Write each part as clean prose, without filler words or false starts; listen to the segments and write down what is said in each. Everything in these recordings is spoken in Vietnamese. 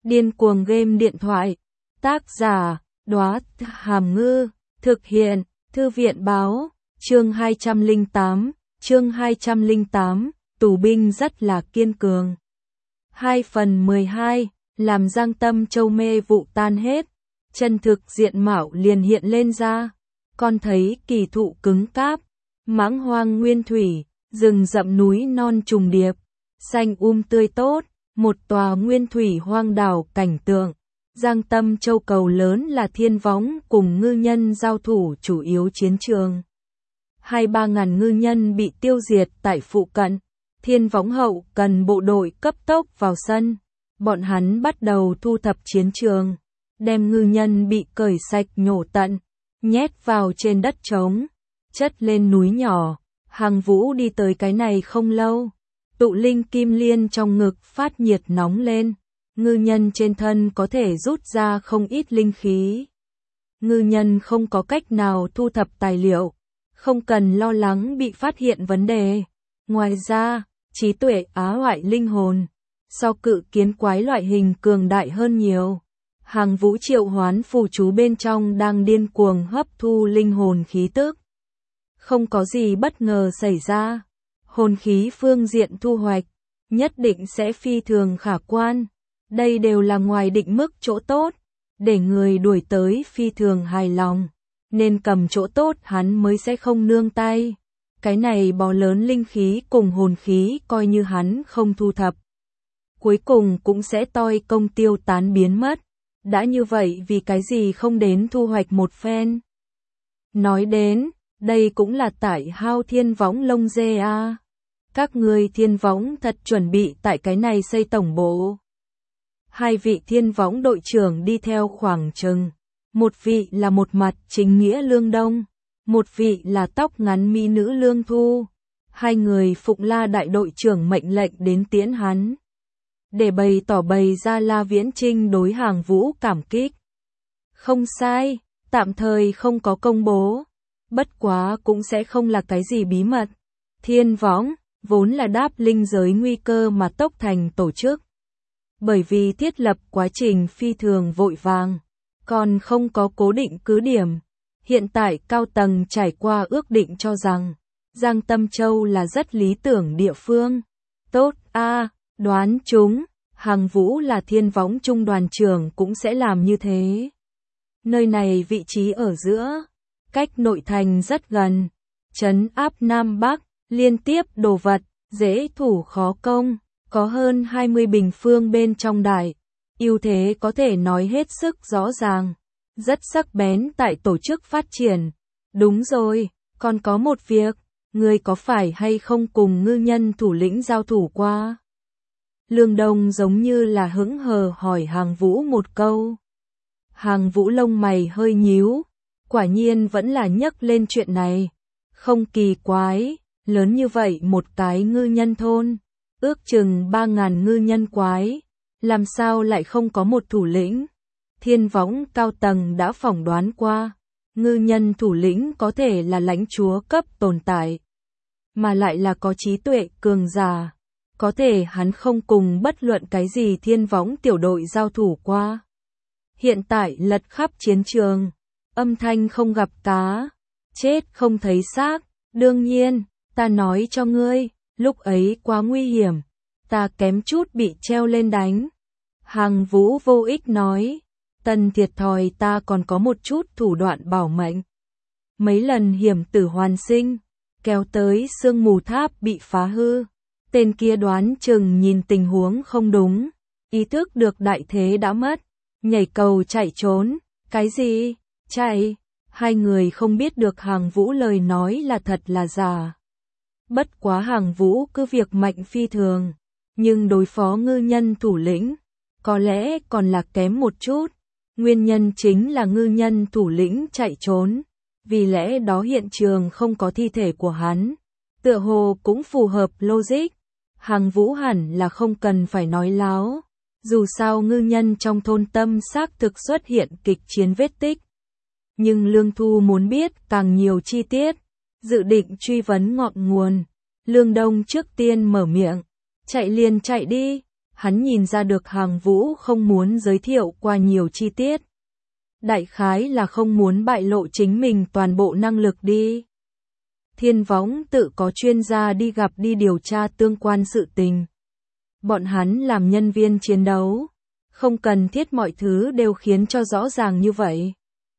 Điên cuồng game điện thoại. Tác giả, Đóa Hàm Ngư. Thực hiện, Thư viện Báo. Chương 208, tù binh rất là kiên cường. 2/12, làm Giang Tâm Châu mê vụ tan hết. Chân thực diện mạo liền hiện lên ra. Con thấy kỳ thụ cứng cáp, mãng hoang nguyên thủy, rừng rậm núi non trùng điệp, xanh tươi tốt, một tòa nguyên thủy hoang đảo cảnh tượng. Giang Tâm Châu cầu lớn là Thiên Võng cùng ngư nhân giao thủ chủ yếu chiến trường. 2-3 ngàn ngư nhân bị tiêu diệt tại phụ cận. Thiên Võng hậu cần bộ đội cấp tốc vào sân. Bọn hắn bắt đầu thu thập chiến trường, đem ngư nhân bị cởi sạch nhổ tận, nhét vào trên đất trống, chất lên núi nhỏ. Hàng Vũ đi tới cái này không lâu, tụ linh kim liên trong ngực phát nhiệt nóng lên. Ngư nhân trên thân có thể rút ra không ít linh khí. Ngư nhân không có cách nào thu thập tài liệu, không cần lo lắng bị phát hiện vấn đề. Ngoài ra, trí tuệ á hoại linh hồn, so cự kiến quái loại hình cường đại hơn nhiều. Hàng Vũ triệu hoán phù chú bên trong đang điên cuồng hấp thu linh hồn khí tức. Không có gì bất ngờ xảy ra. Hồn khí phương diện thu hoạch, nhất định sẽ phi thường khả quan. Đây đều là ngoài định mức chỗ tốt, để người đuổi tới phi thường hài lòng. Nên cầm chỗ tốt hắn mới sẽ không nương tay. Cái này bó lớn linh khí cùng hồn khí coi như hắn không thu thập, cuối cùng cũng sẽ toi công tiêu tán biến mất. Đã như vậy vì cái gì không đến thu hoạch một phen. Nói đến, đây cũng là tại hao Thiên Võng lông dê a. Các người Thiên Võng thật chuẩn bị tại cái này xây tổng bộ. 2 vị Thiên Võng đội trưởng đi theo khoảng chừng. Một vị là một mặt chính nghĩa Lương Đông, một vị là tóc ngắn mỹ nữ Lương Thu. 2 người phụng La đại đội trưởng mệnh lệnh đến tiễn hắn, để bày ra La Viễn Trinh đối Hàng Vũ cảm kích. Không sai, tạm thời không có công bố, bất quá cũng sẽ không là cái gì bí mật. Thiên Võng vốn là đáp linh giới nguy cơ mà tốc thành tổ chức. Bởi vì thiết lập quá trình phi thường vội vàng, còn không có cố định cứ điểm. Hiện tại cao tầng trải qua ước định cho rằng Giang Tâm Châu là rất lý tưởng địa phương. Tốt a, đoán chúng, Hàng Vũ là Thiên Võng trung đoàn trưởng cũng sẽ làm như thế. Nơi này vị trí ở giữa, cách nội thành rất gần, trấn áp Nam Bắc, liên tiếp đồ vật, dễ thủ khó công, có hơn 20 bình phương bên trong đài. Ưu thế có thể nói hết sức rõ ràng, rất sắc bén tại tổ chức phát triển. Đúng rồi, còn có một việc, ngươi có phải hay không cùng ngư nhân thủ lĩnh giao thủ qua? Lương Đông giống như là hững hờ hỏi Hàng Vũ một câu. Hàng Vũ lông mày hơi nhíu, quả nhiên vẫn là nhắc lên chuyện này. Không kỳ quái, lớn như vậy một cái ngư nhân thôn, ước chừng 3.000 ngư nhân quái, làm sao lại không có một thủ lĩnh? Thiên Võng cao tầng đã phỏng đoán qua, ngư nhân thủ lĩnh có thể là lãnh chúa cấp tồn tại, mà lại là có trí tuệ cường giả. Có thể hắn không cùng bất luận cái gì Thiên Võng tiểu đội giao thủ qua. Hiện tại lật khắp chiến trường, âm thanh không gặp cá, chết không thấy xác. Đương nhiên, ta nói cho ngươi, lúc ấy quá nguy hiểm, ta kém chút bị treo lên đánh. Hàng Vũ vô ích nói, tần thiệt thòi ta còn có một chút thủ đoạn bảo mệnh. Mấy lần hiểm tử hoàn sinh, kéo tới sương mù tháp bị phá hư. Tên kia đoán chừng nhìn tình huống không đúng, ý thức được đại thế đã mất, nhảy cầu chạy trốn. Cái gì? Chạy? 2 người không biết được Hàng Vũ lời nói là thật là giả. Bất quá Hàng Vũ cứ việc mạnh phi thường, nhưng đối phó ngư nhân thủ lĩnh, có lẽ còn là kém một chút. Nguyên nhân chính là ngư nhân thủ lĩnh chạy trốn, vì lẽ đó hiện trường không có thi thể của hắn. Tựa hồ cũng phù hợp logic. Hàng Vũ hẳn là không cần phải nói láo. Dù sao ngư nhân trong thôn Tâm xác thực xuất hiện kịch chiến vết tích. Nhưng Lương Thu muốn biết càng nhiều chi tiết, dự định truy vấn ngọn nguồn. Lương Đông trước tiên mở miệng. Chạy liền chạy đi. Hắn nhìn ra được Hàng Vũ không muốn giới thiệu qua nhiều chi tiết. Đại khái là không muốn bại lộ chính mình toàn bộ năng lực đi. Thiên Võng tự có chuyên gia đi gặp đi điều tra tương quan sự tình. Bọn hắn làm nhân viên chiến đấu, không cần thiết mọi thứ đều khiến cho rõ ràng như vậy.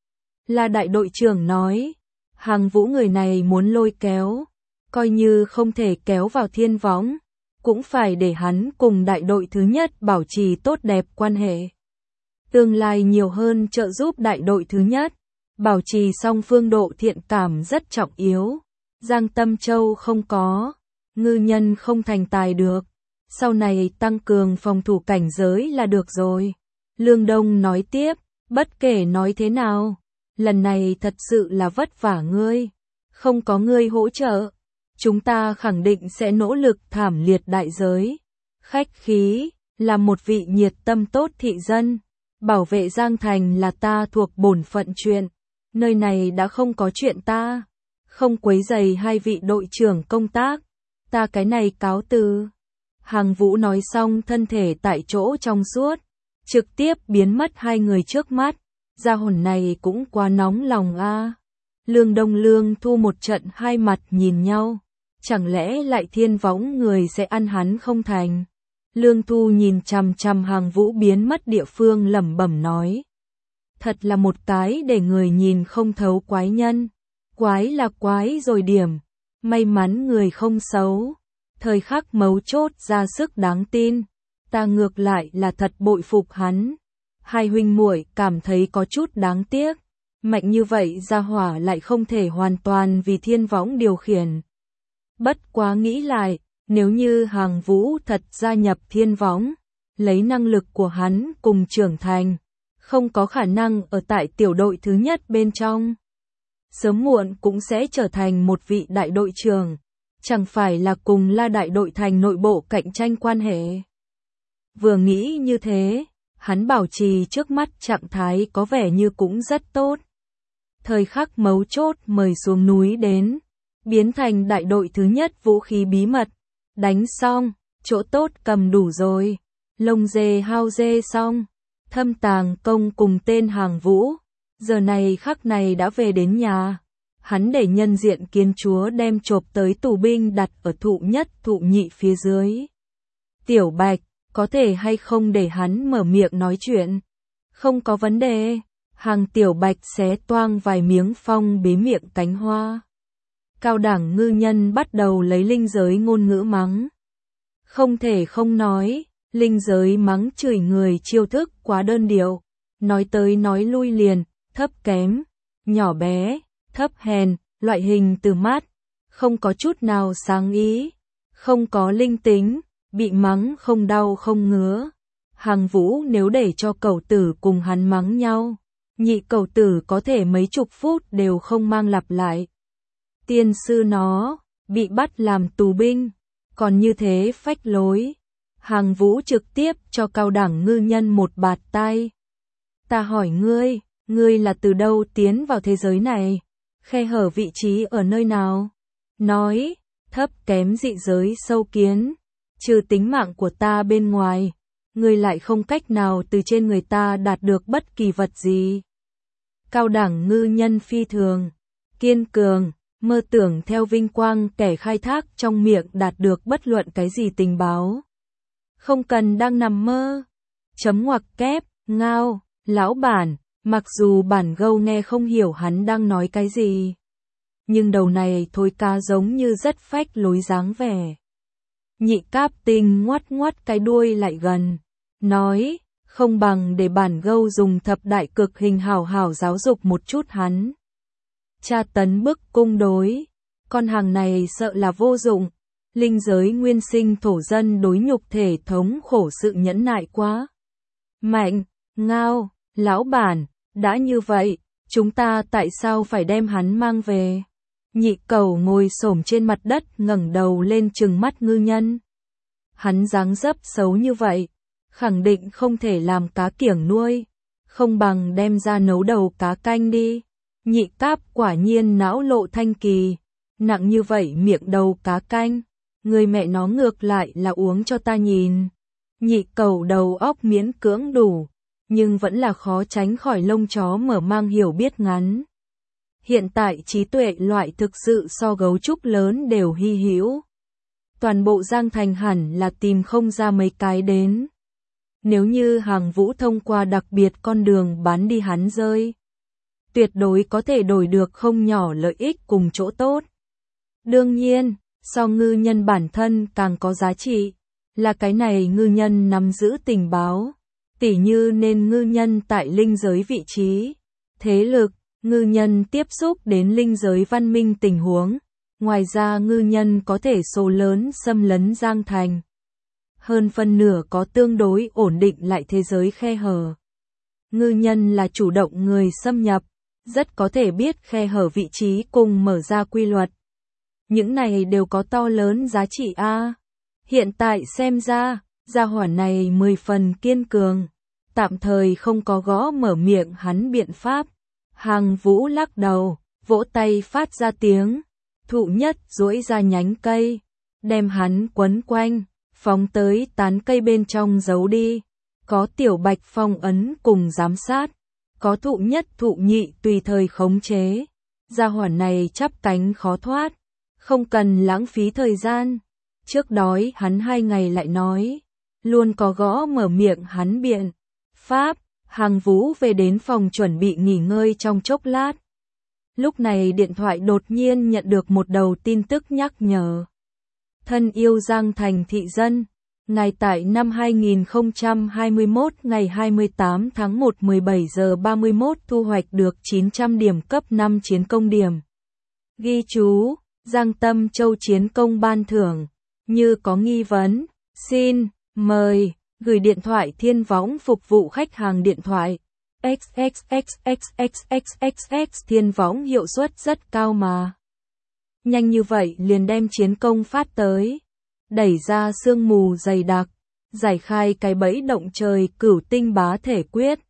Là đại đội trưởng nói, Hàng Vũ người này muốn lôi kéo, coi như không thể kéo vào Thiên Võng, cũng phải để hắn cùng đại đội thứ nhất bảo trì tốt đẹp quan hệ. Tương lai nhiều hơn trợ giúp đại đội thứ nhất, bảo trì song phương độ thiện cảm rất trọng yếu. Giang Tâm Châu không có, ngư nhân không thành tài được, sau này tăng cường phòng thủ cảnh giới là được rồi. Lương Đông nói tiếp, bất kể nói thế nào, lần này thật sự là vất vả ngươi, không có ngươi hỗ trợ, chúng ta khẳng định sẽ nỗ lực thảm liệt đại giới. Khách khí, là một vị nhiệt tâm tốt thị dân, bảo vệ Giang Thành là ta thuộc bổn phận chuyện, nơi này đã không có chuyện ta, không quấy rầy hai vị đội trưởng công tác, ta cái này cáo từ. Hàng Vũ nói xong thân thể tại chỗ trong suốt, trực tiếp biến mất hai người trước mắt, gia hồn này cũng quá nóng lòng a. Lương Đông Lương Thu một trận hai mặt nhìn nhau, chẳng lẽ lại Thiên Võng người sẽ ăn hắn không thành. Lương Thu nhìn chằm chằm Hàng Vũ biến mất địa phương lẩm bẩm nói. Thật là một cái để người nhìn không thấu quái nhân. Quái là quái rồi điểm. May mắn người không xấu. Thời khắc mấu chốt ra sức đáng tin. Ta ngược lại là thật bội phục hắn. Hai huynh muội cảm thấy có chút đáng tiếc. Mạnh như vậy gia hỏa lại không thể hoàn toàn vì Thiên Võng điều khiển. Bất quá nghĩ lại. Nếu như Hàng Vũ thật gia nhập Thiên Võng, lấy năng lực của hắn cùng trưởng thành, không có khả năng ở tại tiểu đội thứ nhất bên trong. Sớm muộn cũng sẽ trở thành một vị đại đội trưởng, chẳng phải là cùng La đại đội thành nội bộ cạnh tranh quan hệ. Vừa nghĩ như thế, hắn bảo trì trước mắt trạng thái có vẻ như cũng rất tốt. Thời khắc mấu chốt mời xuống núi đến, biến thành đại đội thứ nhất vũ khí bí mật. Đánh xong, chỗ tốt cầm đủ rồi, lông dê hao dê xong, thâm tàng công cùng tên Hàng Vũ, giờ này khắc này đã về đến nhà. Hắn để nhân diện kiến chúa đem chộp tới tù binh đặt ở thụ nhất thụ nhị phía dưới. Tiểu Bạch, có thể hay không để hắn mở miệng nói chuyện? Không có vấn đề, Hàng Tiểu Bạch xé toang vài miếng phong bế miệng cánh hoa. Cao đẳng ngư nhân bắt đầu lấy linh giới ngôn ngữ mắng. Không thể không nói, linh giới mắng chửi người chiêu thức quá đơn điệu, nói tới nói lui liền, thấp kém, nhỏ bé, thấp hèn, loại hình từ mát, không có chút nào sáng ý, không có linh tính, bị mắng không đau không ngứa. Hàng Vũ nếu để cho cẩu tử cùng hắn mắng nhau, nhị cẩu tử có thể mấy chục phút đều không mang lặp lại. Tiên sư nó, bị bắt làm tù binh, còn như thế phách lối. Hàng Vũ trực tiếp cho cao đẳng ngư nhân một bạt tai. Ta hỏi ngươi, ngươi là từ đâu tiến vào thế giới này? Khe hở vị trí ở nơi nào? Nói, thấp kém dị giới sâu kiến, trừ tính mạng của ta bên ngoài, ngươi lại không cách nào từ trên người ta đạt được bất kỳ vật gì. Cao đẳng ngư nhân phi thường, kiên cường. Mơ tưởng theo vinh quang kẻ khai thác trong miệng đạt được bất luận cái gì tình báo. Không cần đang nằm mơ. Chấm ngoặc kép, ngao, lão bản, mặc dù bản gâu nghe không hiểu hắn đang nói cái gì. Nhưng đầu này thôi ca giống như rất phách lối dáng vẻ. Nhị cáp tinh ngoắt ngoắt cái đuôi lại gần. Nói, không bằng để bản gâu dùng thập đại cực hình hảo hảo giáo dục một chút hắn. Tra tấn bức cung đối, con hàng này sợ là vô dụng, linh giới nguyên sinh thổ dân đối nhục thể thống khổ sự nhẫn nại quá. Mạnh, ngao, lão bản, đã như vậy, chúng ta tại sao phải đem hắn mang về? Nhị cẩu ngồi xổm trên mặt đất ngẩng đầu lên trừng mắt ngư nhân. Hắn dáng dấp xấu như vậy, khẳng định không thể làm cá kiểng nuôi, không bằng đem ra nấu đầu cá canh đi. Nhị cáp quả nhiên não lộ thanh kỳ, nặng như vậy miệng đầu cá canh, người mẹ nó ngược lại là uống cho ta nhìn. Nhị cẩu đầu óc miễn cưỡng đủ, nhưng vẫn là khó tránh khỏi lông chó mở mang hiểu biết ngắn. Hiện tại trí tuệ loại thực sự so gấu trúc lớn đều hy hữu. Toàn bộ Giang Thành hẳn là tìm không ra mấy cái đến. Nếu như Hàng Vũ thông qua đặc biệt con đường bán đi hắn rơi, tuyệt đối có thể đổi được không nhỏ lợi ích cùng chỗ tốt. Đương nhiên, so ngư nhân bản thân càng có giá trị, là cái này ngư nhân nắm giữ tình báo, tỉ như nên ngư nhân tại linh giới vị trí, thế lực, ngư nhân tiếp xúc đến linh giới văn minh tình huống. Ngoài ra ngư nhân có thể số lớn xâm lấn Giang Thành. Hơn phân nửa có tương đối ổn định lại thế giới khe hở. Ngư nhân là chủ động người xâm nhập, rất có thể biết khe hở vị trí cùng mở ra quy luật. Những này đều có to lớn giá trị a. Hiện tại xem ra, gia hỏa này 10 phần kiên cường, tạm thời không có gõ mở miệng hắn biện pháp. Hàng Vũ lắc đầu, vỗ tay phát ra tiếng. Thụ nhất duỗi ra nhánh cây, đem hắn quấn quanh, phóng tới tán cây bên trong giấu đi. Có Tiểu Bạch phong ấn cùng giám sát, có thụ nhất thụ nhị tùy thời khống chế. Gia hỏa này chắp cánh khó thoát, không cần lãng phí thời gian. Trước đói hắn 2 ngày lại nói, luôn có gõ mở miệng hắn biện pháp. Hàng Vũ về đến phòng chuẩn bị nghỉ ngơi trong chốc lát. Lúc này điện thoại đột nhiên nhận được một đầu tin tức nhắc nhở. Thân yêu Giang Thành thị dân, ngài tại năm 2021 ngày 28 tháng 1 17 giờ 31 thu hoạch được 900 điểm cấp 5 chiến công điểm. Ghi chú, Giang Tâm Châu chiến công ban thưởng, như có nghi vấn, xin, mời, gửi điện thoại Thiên Võng phục vụ khách hàng điện thoại. XXXXXXXX Thiên Võng hiệu suất rất cao mà. Nhanh như vậy liền đem chiến công phát tới. Đẩy ra sương mù dày đặc, giải khai cái bẫy động trời cửu tinh bá thể quyết.